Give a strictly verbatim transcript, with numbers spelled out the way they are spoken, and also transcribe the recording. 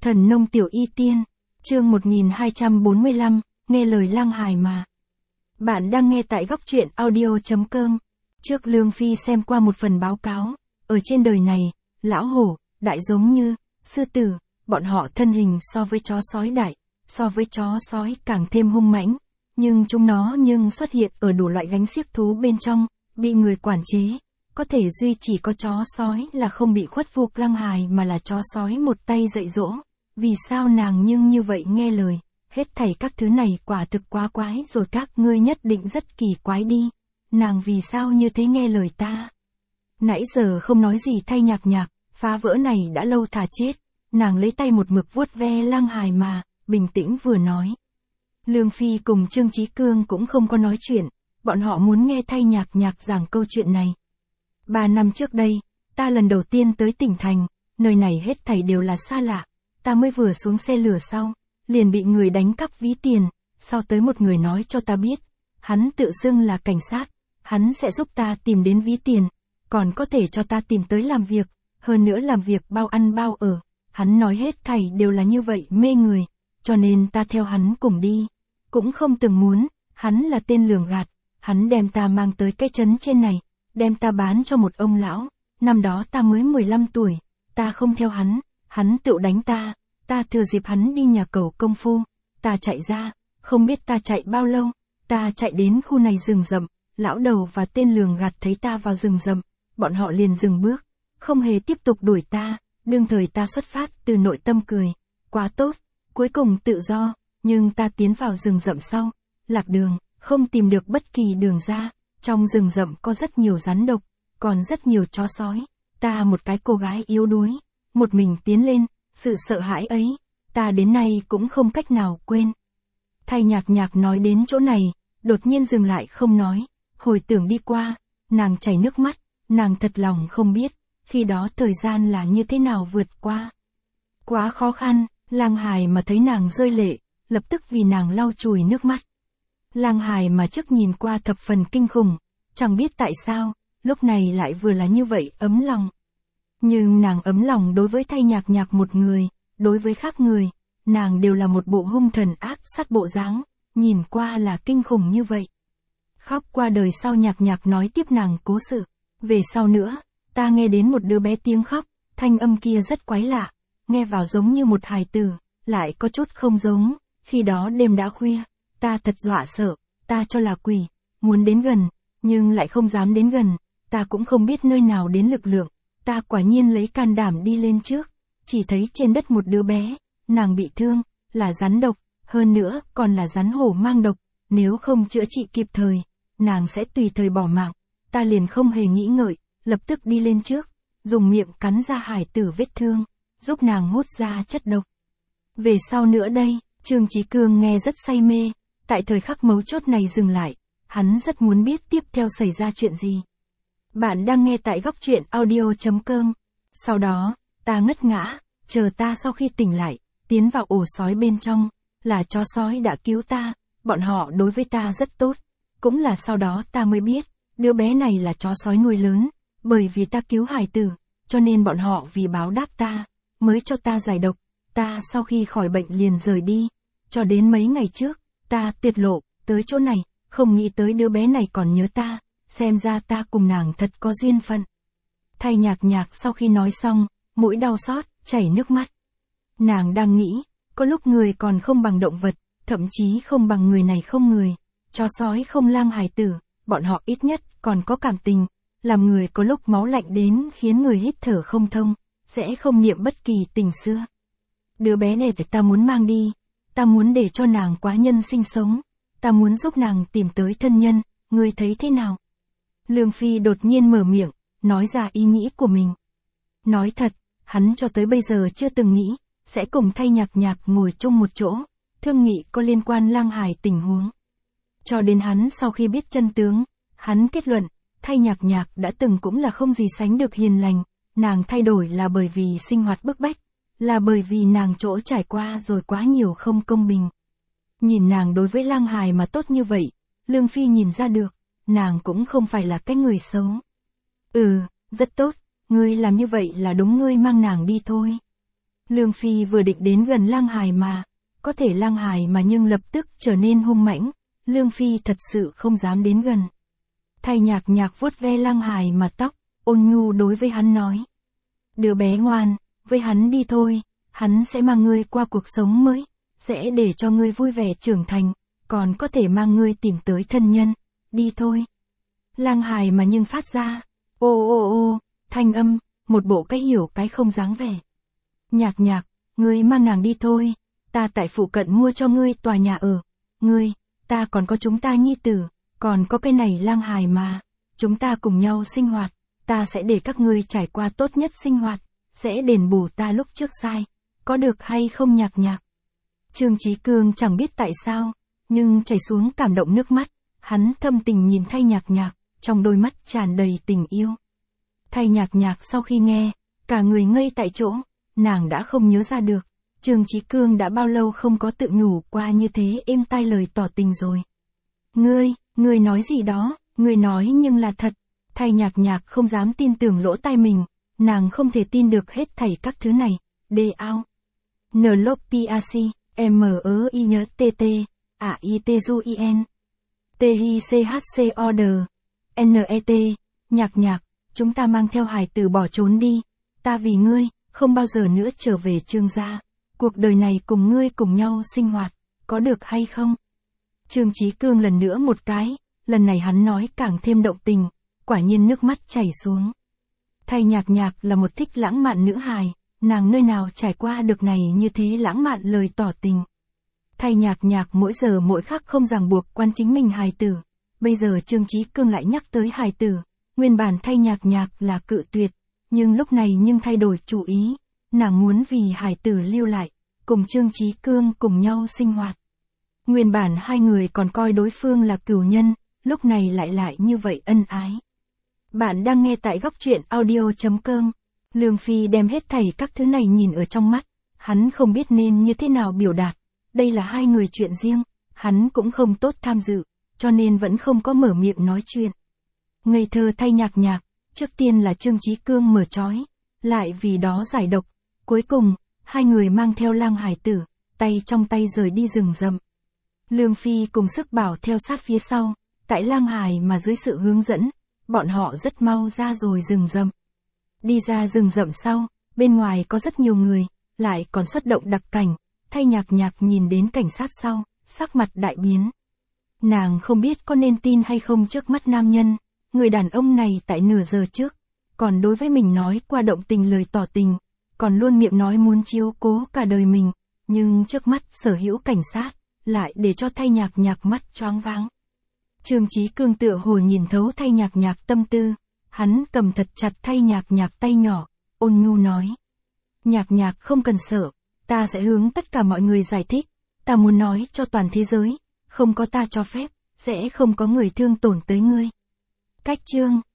Thần nông tiểu y tiên, chương một nghìn hai trăm bốn mươi lăm, nghe lời Lang Hài mà. Bạn đang nghe tại góc truyện audio chấm com. Trước Lương Phi xem qua một phần báo cáo, ở trên đời này, lão hổ, đại giống như, sư tử, bọn họ thân hình so với chó sói đại, so với chó sói càng thêm hung mãnh, nhưng chúng nó nhưng xuất hiện ở đủ loại gánh xiếc thú bên trong, bị người quản chế. Có thể duy chỉ có chó sói là không bị khuất phục Lang Hài mà là chó sói một tay dạy dỗ. Vì sao nàng nhưng như vậy nghe lời, hết thảy các thứ này quả thực quá quái rồi, các ngươi nhất định rất kỳ quái đi. Nàng vì sao như thế nghe lời ta? Nãy giờ không nói gì thay Nhạc Nhạc, phá vỡ này đã lâu thà chết. Nàng lấy tay một mực vuốt ve Lang Hài mà, bình tĩnh vừa nói. Lương Phi cùng Trương Chí Cương cũng không có nói chuyện, bọn họ muốn nghe thay Nhạc Nhạc giảng câu chuyện này. Ba năm trước đây, ta lần đầu tiên tới tỉnh thành, nơi này hết thảy đều là xa lạ. Ta mới vừa xuống xe lửa sau, liền bị người đánh cắp ví tiền, sau tới một người nói cho ta biết, hắn tự xưng là cảnh sát, hắn sẽ giúp ta tìm đến ví tiền, còn có thể cho ta tìm tới làm việc, hơn nữa làm việc bao ăn bao ở, hắn nói hết thảy đều là như vậy mê người, cho nên ta theo hắn cùng đi, cũng không từng muốn, hắn là tên lường gạt, hắn đem ta mang tới cái trấn trên này, đem ta bán cho một ông lão, năm đó ta mới mười lăm tuổi, ta không theo hắn. Hắn tự đánh ta, ta thừa dịp hắn đi nhà cầu công phu, ta chạy ra, không biết ta chạy bao lâu, ta chạy đến khu này rừng rậm, lão đầu và tên lường gạt thấy ta vào rừng rậm, bọn họ liền dừng bước, không hề tiếp tục đuổi ta, đương thời ta xuất phát từ nội tâm cười, quá tốt, cuối cùng tự do, nhưng ta tiến vào rừng rậm sau, lạc đường, không tìm được bất kỳ đường ra, trong rừng rậm có rất nhiều rắn độc, còn rất nhiều chó sói, ta một cái cô gái yếu đuối. Một mình tiến lên, sự sợ hãi ấy, ta đến nay cũng không cách nào quên. Thay Nhạc Nhạc nói đến chỗ này, đột nhiên dừng lại không nói, hồi tưởng đi qua, nàng chảy nước mắt, nàng thật lòng không biết, khi đó thời gian là như thế nào vượt qua. Quá khó khăn, Lang Hài mà thấy nàng rơi lệ, lập tức vì nàng lau chùi nước mắt. Lang Hài mà trước nhìn qua thập phần kinh khủng, chẳng biết tại sao, lúc này lại vừa là như vậy ấm lòng. Nhưng nàng ấm lòng đối với thay Nhạc Nhạc một người, đối với khác người, nàng đều là một bộ hung thần ác sát bộ dáng, nhìn qua là kinh khủng như vậy. Khóc qua đời sau Nhạc Nhạc nói tiếp nàng cố sự, về sau nữa, ta nghe đến một đứa bé tiếng khóc, thanh âm kia rất quái lạ, nghe vào giống như một hài tử, lại có chút không giống, khi đó đêm đã khuya, ta thật dọa sợ, ta cho là quỷ, muốn đến gần, nhưng lại không dám đến gần, ta cũng không biết nơi nào đến lực lượng. Ta quả nhiên lấy can đảm đi lên trước, chỉ thấy trên đất một đứa bé, nàng bị thương, là rắn độc, hơn nữa còn là rắn hổ mang độc, nếu không chữa trị kịp thời, nàng sẽ tùy thời bỏ mạng, ta liền không hề nghĩ ngợi, lập tức đi lên trước, dùng miệng cắn ra hải tử vết thương, giúp nàng hút ra chất độc. Về sau nữa đây, Trương Chí Cương nghe rất say mê, tại thời khắc mấu chốt này dừng lại, hắn rất muốn biết tiếp theo xảy ra chuyện gì. Bạn đang nghe tại góc truyện audio chấm com. Sau đó, ta ngất ngã, chờ ta sau khi tỉnh lại, tiến vào ổ sói bên trong, là chó sói đã cứu ta, bọn họ đối với ta rất tốt. Cũng là sau đó ta mới biết, đứa bé này là chó sói nuôi lớn, bởi vì ta cứu hài tử, cho nên bọn họ vì báo đáp ta, mới cho ta giải độc, ta sau khi khỏi bệnh liền rời đi, cho đến mấy ngày trước, ta tiết lộ, tới chỗ này, không nghĩ tới đứa bé này còn nhớ ta. Xem ra ta cùng nàng thật có duyên phận. Thay Nhạc Nhạc sau khi nói xong, mũi đau xót, chảy nước mắt. Nàng đang nghĩ, có lúc người còn không bằng động vật, thậm chí không bằng người này không người. Chó sói không lang hài tử, bọn họ ít nhất còn có cảm tình, làm người có lúc máu lạnh đến khiến người hít thở không thông, sẽ không niệm bất kỳ tình xưa. Đứa bé này ta muốn mang đi, ta muốn để cho nàng quá nhân sinh sống, ta muốn giúp nàng tìm tới thân nhân, ngươi thấy thế nào? Lương Phi đột nhiên mở miệng, nói ra ý nghĩ của mình. Nói thật, hắn cho tới bây giờ chưa từng nghĩ, sẽ cùng thay Nhạc Nhạc ngồi chung một chỗ, thương nghị có liên quan Lang Hài tình huống. Cho đến hắn sau khi biết chân tướng, hắn kết luận, thay Nhạc Nhạc đã từng cũng là không gì sánh được hiền lành, nàng thay đổi là bởi vì sinh hoạt bức bách, là bởi vì nàng chỗ trải qua rồi quá nhiều không công bình. Nhìn nàng đối với Lang Hài mà tốt như vậy, Lương Phi nhìn ra được. Nàng cũng không phải là cái người xấu. Ừ, rất tốt, ngươi làm như vậy là đúng, ngươi mang nàng đi thôi. Lương Phi vừa định đến gần Lang Hải mà, có thể Lang Hải mà nhưng lập tức trở nên hung mãnh, Lương Phi thật sự không dám đến gần. Thay Nhạc Nhạc vuốt ve Lang Hải mà tóc, ôn nhu đối với hắn nói. Đứa bé ngoan, với hắn đi thôi, hắn sẽ mang ngươi qua cuộc sống mới, sẽ để cho ngươi vui vẻ trưởng thành, còn có thể mang ngươi tìm tới thân nhân, đi thôi. Lang Hải mà nhưng phát ra, ô ô ô, thanh âm, một bộ cái hiểu cái không dáng vẻ. Nhạc Nhạc, ngươi mang nàng đi thôi, ta tại phụ cận mua cho ngươi tòa nhà ở, ngươi, ta còn có chúng ta nhi tử, còn có cái này Lang Hải mà, chúng ta cùng nhau sinh hoạt, ta sẽ để các ngươi trải qua tốt nhất sinh hoạt, sẽ đền bù ta lúc trước sai, có được hay không Nhạc Nhạc? Trương Chí Cương chẳng biết tại sao, nhưng chảy xuống cảm động nước mắt, hắn thâm tình nhìn Thay Nhạc Nhạc, trong đôi mắt tràn đầy tình yêu. Thay Nhạc Nhạc sau khi nghe, cả người ngây tại chỗ, nàng đã không nhớ ra được, Trương Chí Cương đã bao lâu không có tự nhủ qua như thế êm tai lời tỏ tình rồi. Ngươi, ngươi nói gì đó, ngươi nói nhưng là thật. Thay Nhạc Nhạc không dám tin tưởng lỗ tai mình, nàng không thể tin được hết thảy các thứ này. Đê ao. N L O P A C, M E I N T T, A I T U I N. T I C H C O D. N E T, Nhạc Nhạc, chúng ta mang theo hài tử bỏ trốn đi. Ta vì ngươi, không bao giờ nữa trở về Trương gia. Cuộc đời này cùng ngươi cùng nhau sinh hoạt, có được hay không? Trương Chí Cương lần nữa một cái, lần này hắn nói càng thêm động tình, quả nhiên nước mắt chảy xuống. Thay Nhạc Nhạc là một thích lãng mạn nữ hài, nàng nơi nào trải qua được này như thế lãng mạn lời tỏ tình. Thay Nhạc Nhạc mỗi giờ mỗi khắc không ràng buộc quan chính mình hài tử, bây giờ Trương Chí Cương lại nhắc tới hài tử, nguyên bản Thay Nhạc Nhạc là cự tuyệt, nhưng lúc này nhưng thay đổi chủ ý, nàng muốn vì hài tử lưu lại, cùng Trương Chí Cương cùng nhau sinh hoạt. Nguyên bản hai người còn coi đối phương là cửu nhân, lúc này lại lại như vậy ân ái. Bạn đang nghe tại góc truyện audio chấm com. Lương Phi đem hết thảy các thứ này nhìn ở trong mắt, hắn không biết nên như thế nào biểu đạt, đây là hai người chuyện riêng, hắn cũng không tốt tham dự, cho nên vẫn không có mở miệng nói chuyện. Ngây thơ Thay Nhạc Nhạc, trước tiên là Trương Chí Cương mở trói, lại vì đó giải độc, cuối cùng, hai người mang theo Lang Hải tử, tay trong tay rời đi rừng rậm. Lương Phi cùng Sức Bảo theo sát phía sau, tại Lang Hải mà dưới sự hướng dẫn, bọn họ rất mau ra rồi rừng rậm. Đi ra rừng rậm sau, bên ngoài có rất nhiều người, lại còn xuất động đặc cảnh, Thay Nhạc Nhạc nhìn đến cảnh sát sau, sắc mặt đại biến. Nàng không biết có nên tin hay không trước mắt nam nhân, người đàn ông này tại nửa giờ trước, còn đối với mình nói qua động tình lời tỏ tình, còn luôn miệng nói muốn chiếu cố cả đời mình, nhưng trước mắt sở hữu cảnh sát, lại để cho Thay Nhạc Nhạc mắt choáng váng. Trương Chí Cương tựa hồ nhìn thấu Thay Nhạc Nhạc tâm tư, hắn cầm thật chặt Thay Nhạc Nhạc tay nhỏ, ôn nhu nói. Nhạc Nhạc không cần sợ, ta sẽ hướng tất cả mọi người giải thích, ta muốn nói cho toàn thế giới, không có ta cho phép, sẽ không có người thương tổn tới ngươi. Cách chương